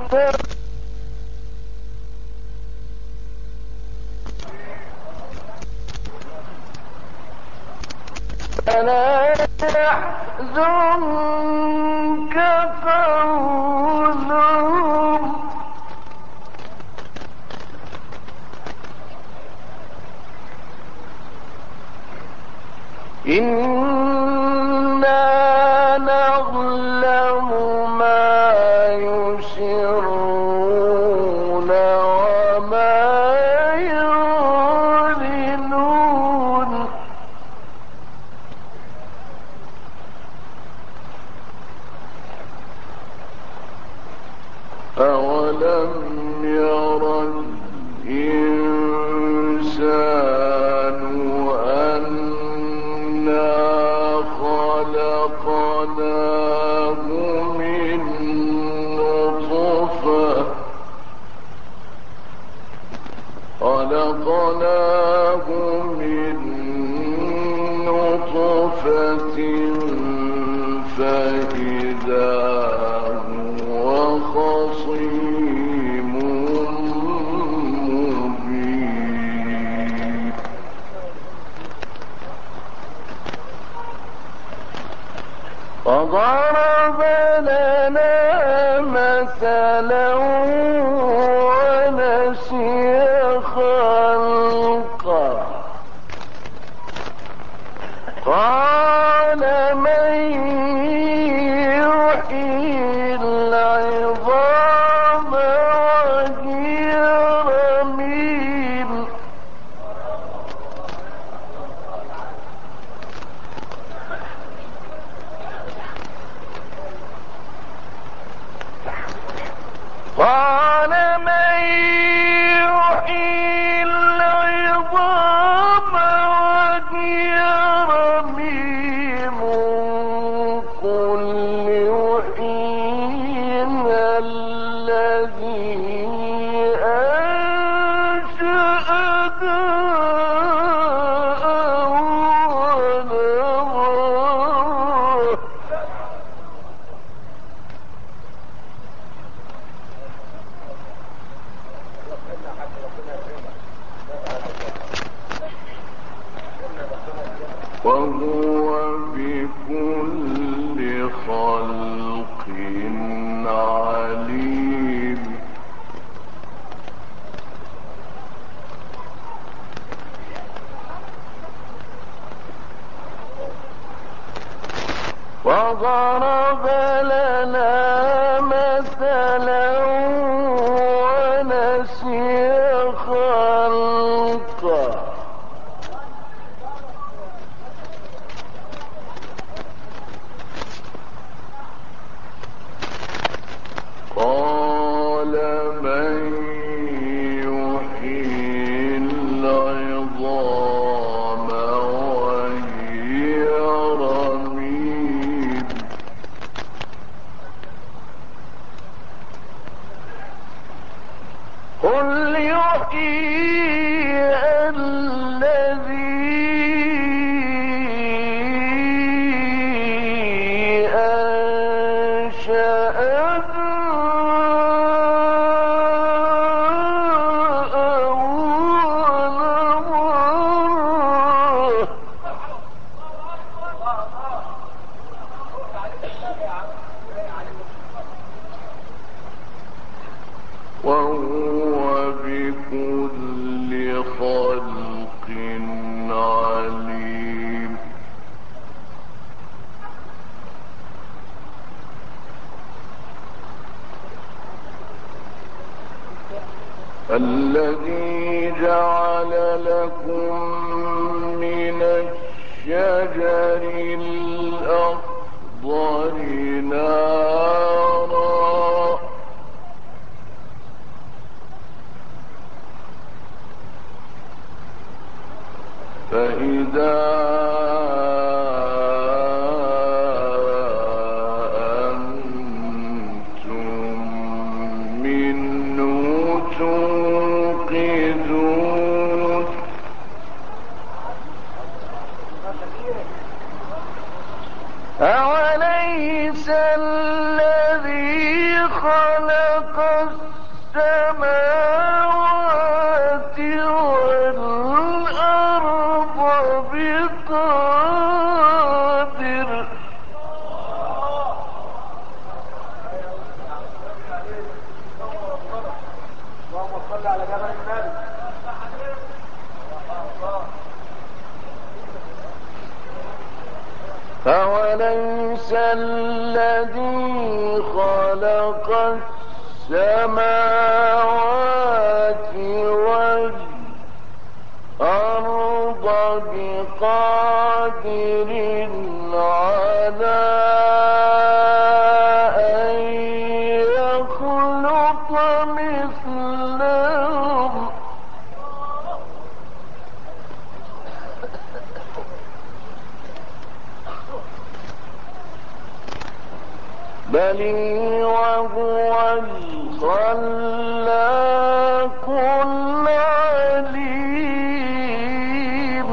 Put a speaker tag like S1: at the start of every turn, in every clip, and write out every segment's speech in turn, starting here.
S1: فلا يحزنك قولهم إنا نعلم ما يسرون وما يعلنون أولم ير الإنسان أنا خلقناه من نطفة فإذا هو خصيم مبين وضرب لنا مثلا ونسي خلقه قال من يحيي العظام وهي رميم قال من يحيي العظام وهي رميم قل يحييها الذي أنشأها أول مرة وهو بكل خلق عليم وضرب لنا مثلا ونسي خلقه قال من يحيي العظام وهي رميم قل يحييها الذي أنشأها وهو بكل خلق عليم الذي جعل لكم من الشجر الأخضر نارا فإذا أنتم منه توقدون أوليس أوليس الذي خلق السماوات والأرض بقادر على أن يخلق مثلهم بل وهو الخلاق العليم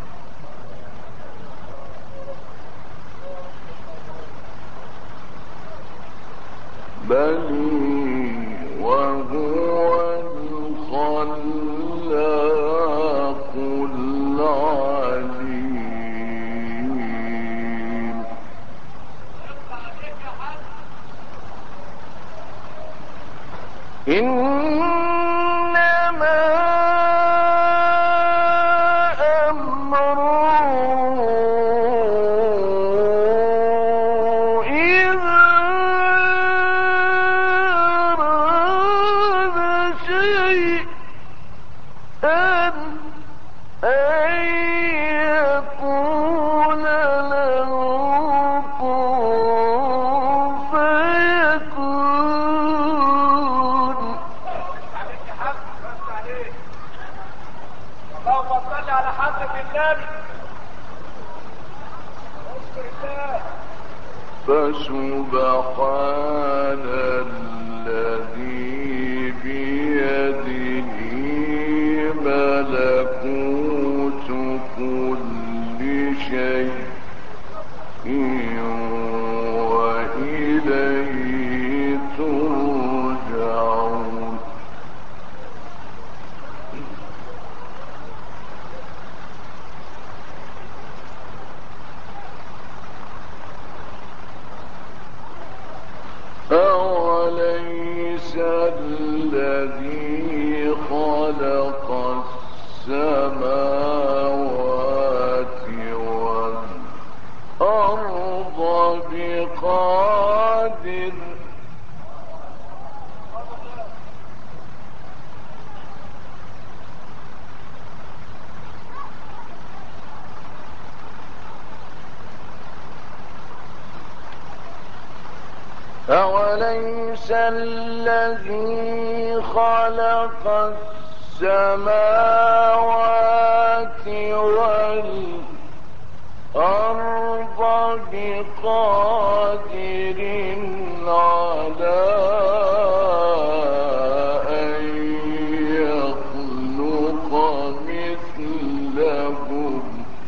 S1: بل وهو الخلاق العليم إنما أمره إذا أراد شيئا أن يقول له كن فيكون.
S2: اللهم صل على حضرة النبي. اذكر الله.
S1: فسبحان الذي بيده ملكوت كل شيء وإليه ترجعون. أوليس الذي خلق السماوات والأرض بقادر أوليس الذي خلق السماوات والأرض بقادر على أن يخلق مثلهم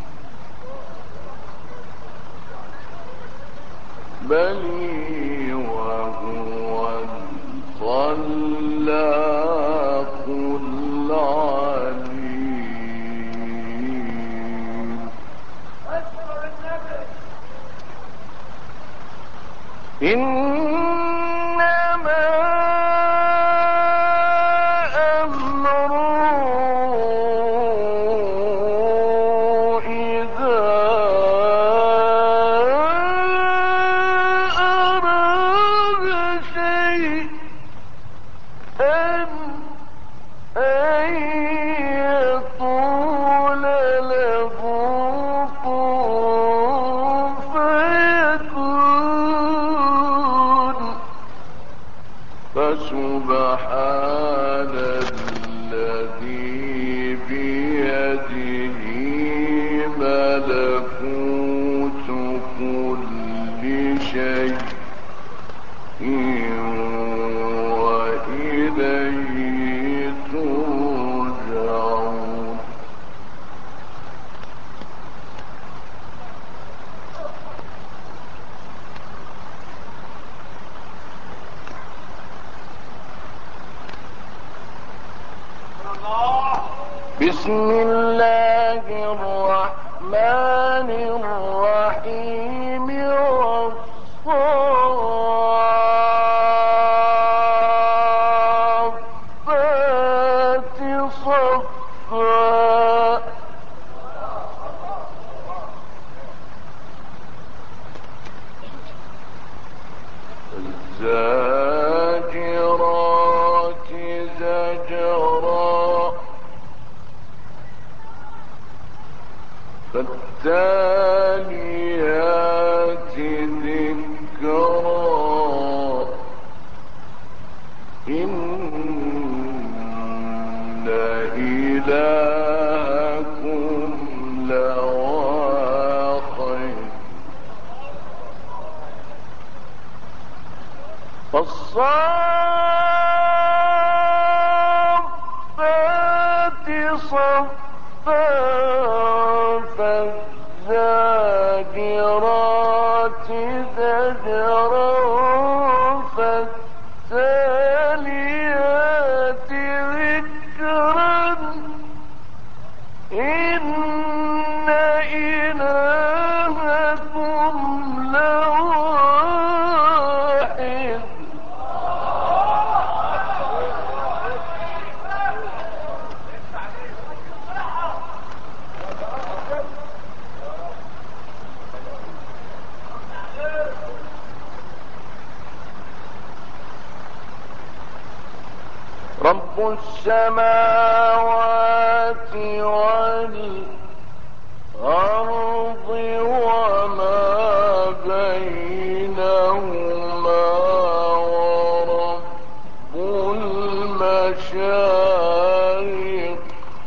S1: بل وهو الخلاق العليم إنما أمره إذا أراد شيئا أن يقول له كن فيكون. فسبحان الذي بيده ملكوت كل شيء وإليه ترجعون. بسم الله الرحمن الرحيم والصافات صفا الزاجرات زجرا فالتاليات ذكرا إن إلهكم لواحد فالصافات صفا فالزاجرات زجرا فالتاليات ذكرا إن إلهكم لواحد رب السماوات والأرض وما بينهما ورب المشارق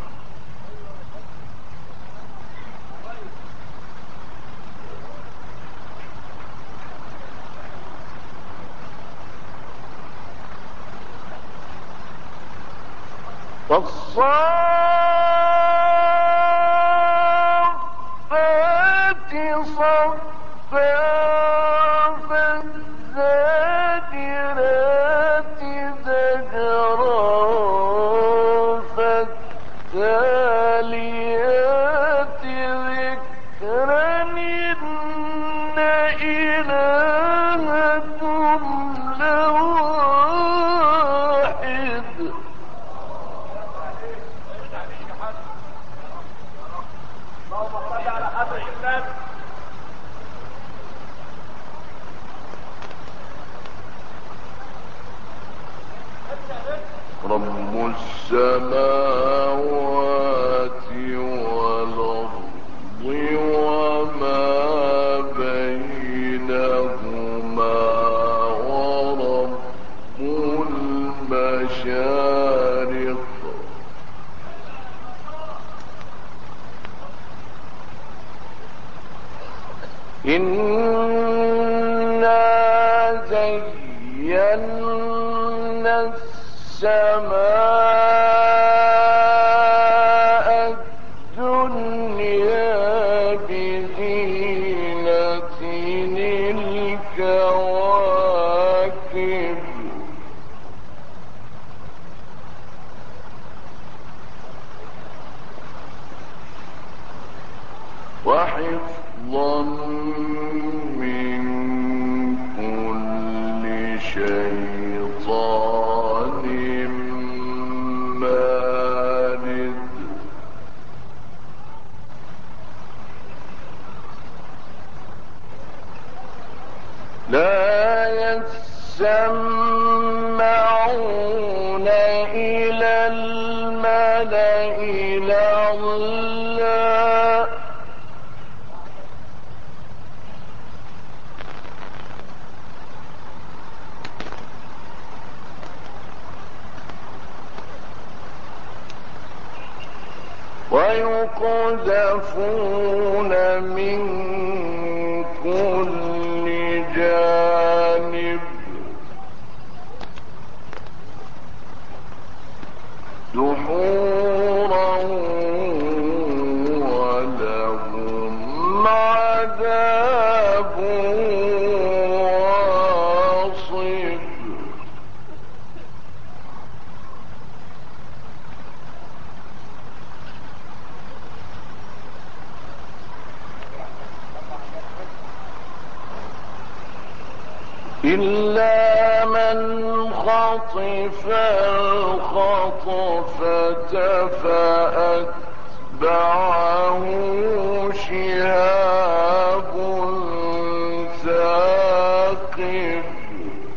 S1: فالصافات صفا فالزاجرات زجرا فالتاليات ذكرا إن إلهكم لواحد
S2: اللهم صل على حضرة النبي.
S1: رب السماوات والأرض وما بينهما ورب المشارق إنا زينا السماء الدنيا بزينة الكواكب وحفظا من كل شيطان مارد لا يسمعون إلى الملأ الأعلى ويقذفون من كل جانب دحورا ولهم عذاب واصب إلا من خطف الخطفة فأتبعه شهاب ثاقب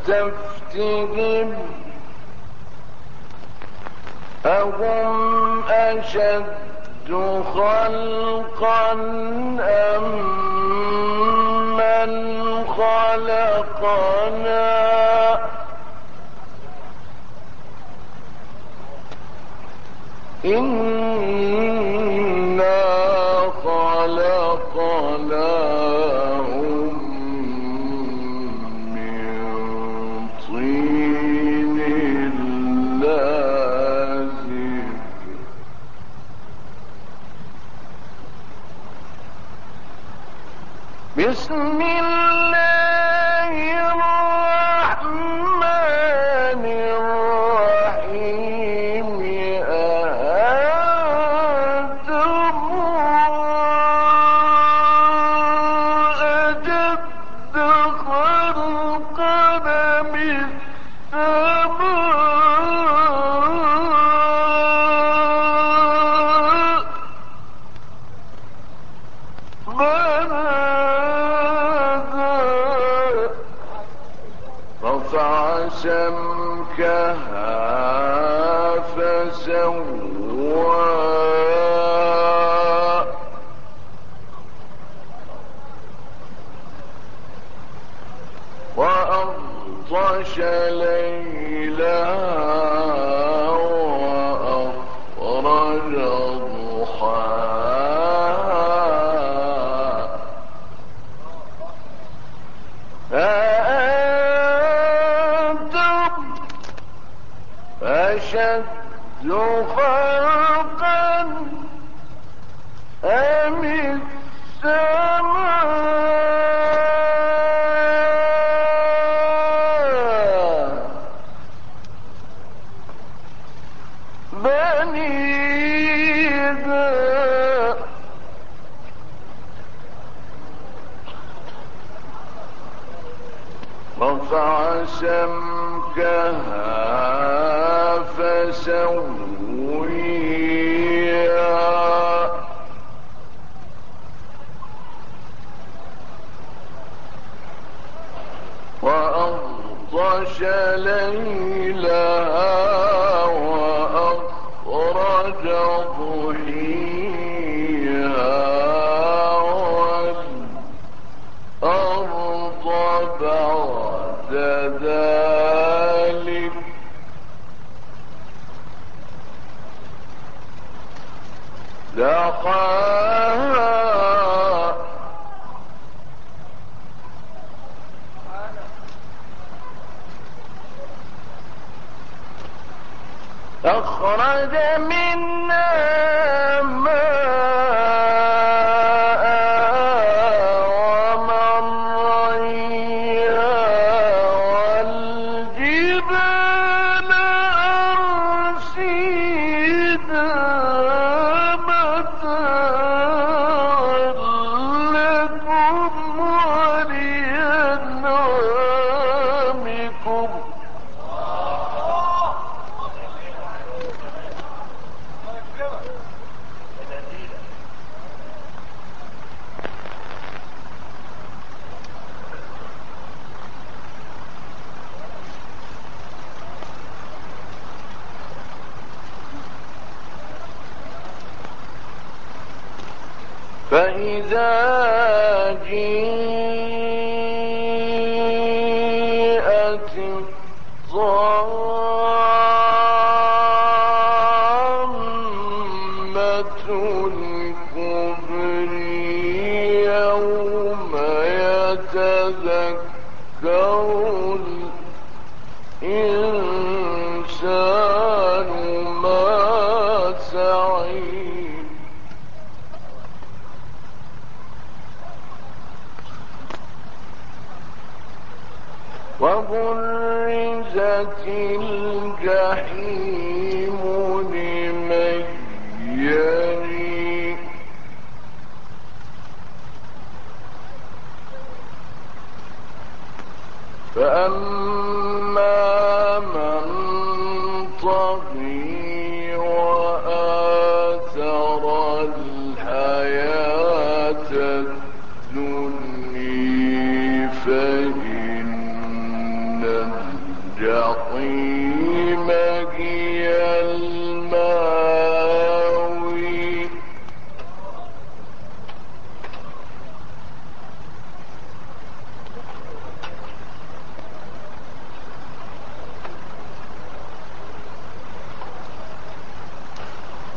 S1: فاستفتهم أهم أشد خلقا أم من خلقنا إنا خلقناهم من طين لازب بسم الله الرحمن الرحيم أأنتم أشد خلقا من السماء رفع سمكها فسواها وأغطش ليلها وأخرج ضحاها أأنتم أشد خلقا أم السماء بنيها رفع سمكها فسويها وأغطش ليلها وأخرج ضحيها والأرض بعد ذلك دحاها أخرج منها ماءها ومرعيها والجبال أرسيها متاعا لكم ولأنعامكم فإذا جاءت الطامة الكبرى يوم يتذكر الإنسان ما سعى وبرزت الجحيم لمن يرى فأما من طغى وآثر الحياة الدنيا فإن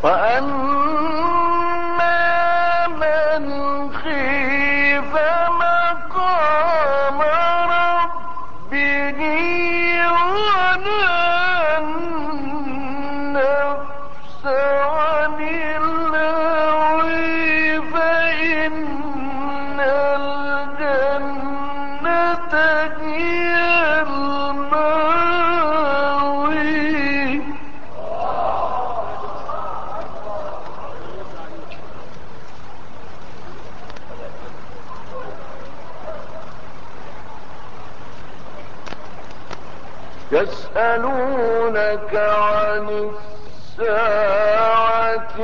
S1: وأما من خيف مقام ربه ونهى النفس عن الهوى فإن الجنة هي المأوى. يسألونك عن الساعة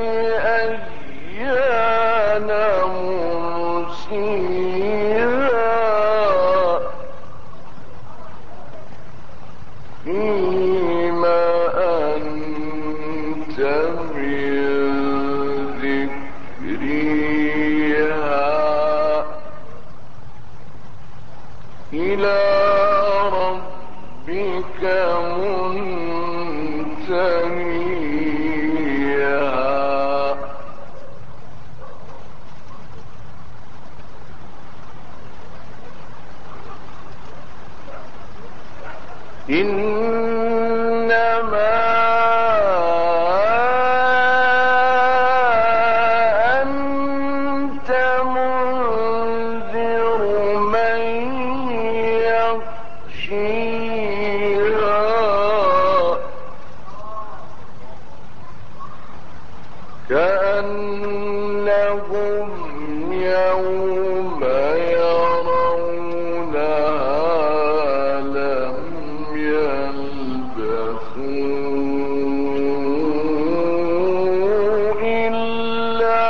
S1: أيان مرسيها فيما أنت من ذكرها إلى ربك منتهيها. إنما أنت منذر من يخشيها كأنهم يوم يرونها لم يلبثوا إلا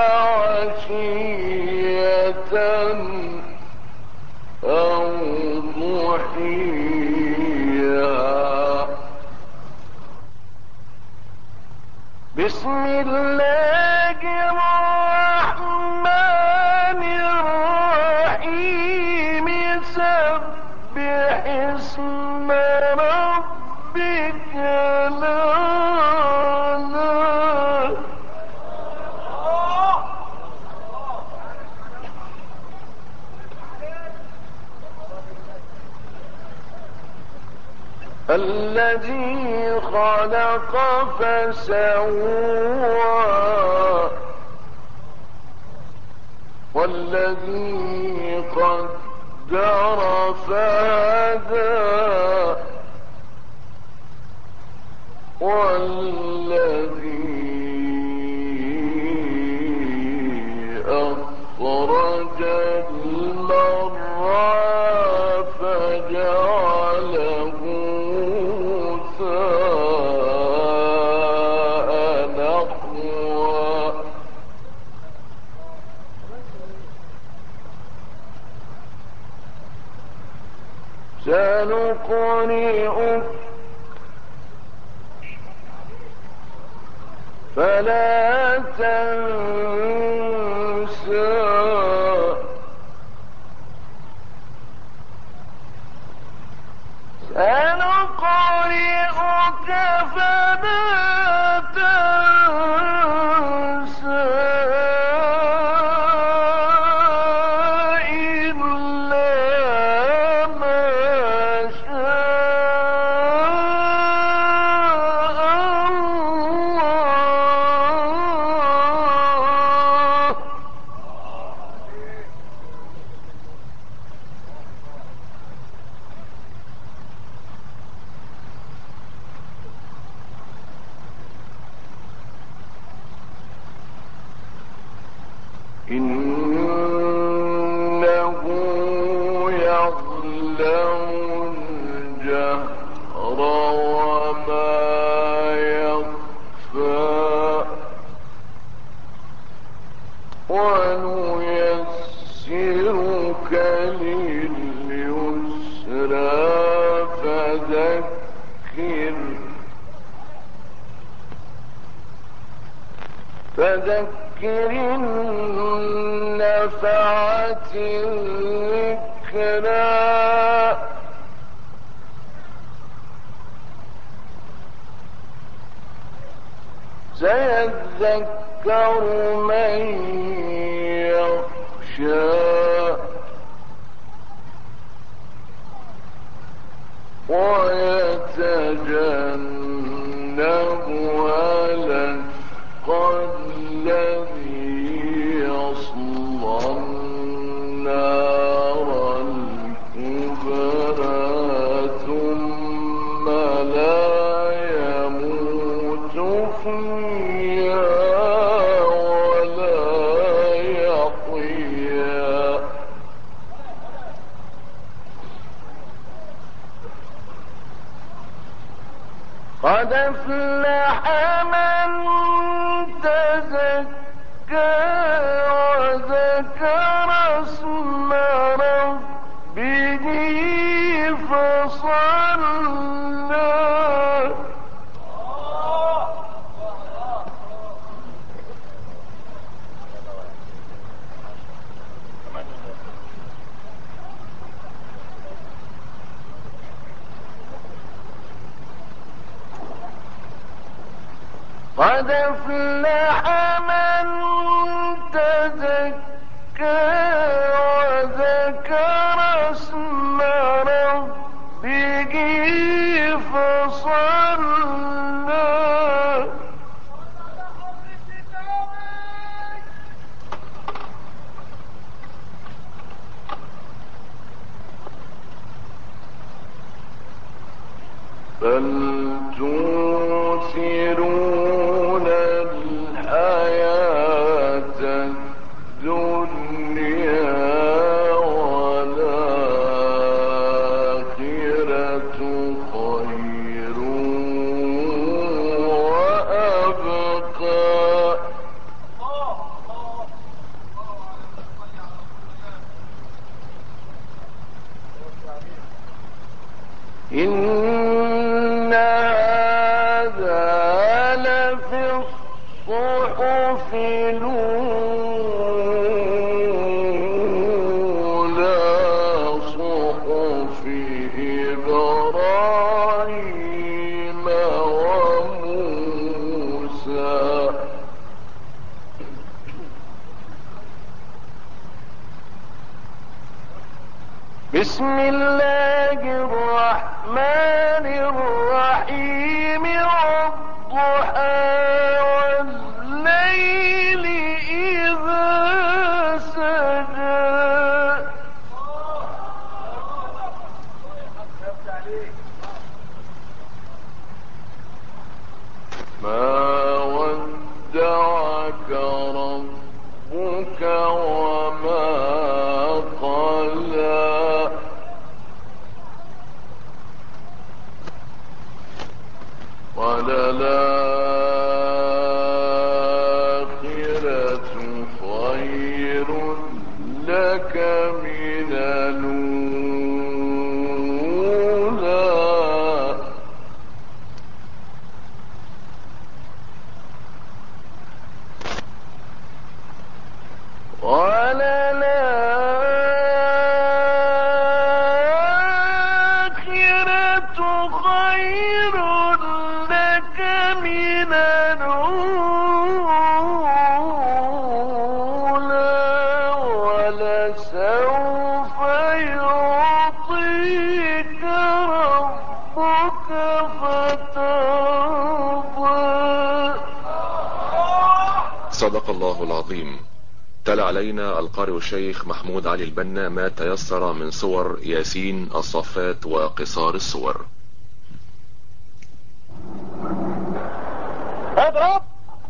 S1: عشية أو ضحيها. بسم الله الرحمن الرحيم سبح اسم ربك الأعلى. الذي خلق فسوى والذي قدر فهدى والذي أخرج المرعى فجعله غثاء نحوا. سنقرئك فلا تنسى سنقرئك فلا تنسى إلا ما شاء الله. إنه يعلم الجهر وما يخفى ونيسرك لليسرى فذكر النفعة الذكرى سيذكر من يخشى ويتجنبها الأشقى الذي يصلى النار الكبرى ثم لا يموت فيها ولا يحيا قد أفلح من تزكى وذكر اسم ربه فصلى قد أفلح من تزكى وذكر اسم ربه فصلى بل تؤثرون الحياة الدنيا والآخرة خير وأبقى إن هذا لفي الصحف الأولى صحف إبراهيم وموسى بسم الله الرحمن الرحيم والضحى والليل إذا سجى ما ودعك ربك وما قلى وللآخرة خير لك من الأولى وللآخرة خير لك من الأولى ولسوف يعطيك ربك فترضى.
S3: صدق الله العظيم. تلا علينا القارئ الشيخ محمود علي البنا ما تيسر من صور ياسين الصفات وقصار الصور.
S2: اضرب.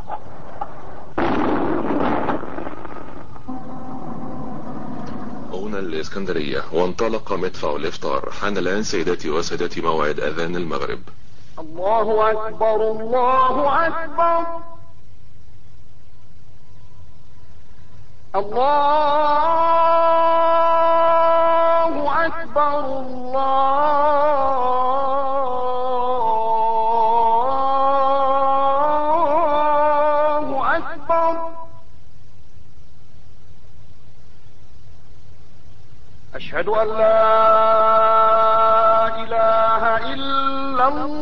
S3: هنا الإسكندرية وانطلق مدفع الإفطار. حان الآن سيداتي وسادتي موعد أذان المغرب.
S2: الله أكبر الله أكبر الله أكبر الله أكبر. أشهد أن لا إله إلا الله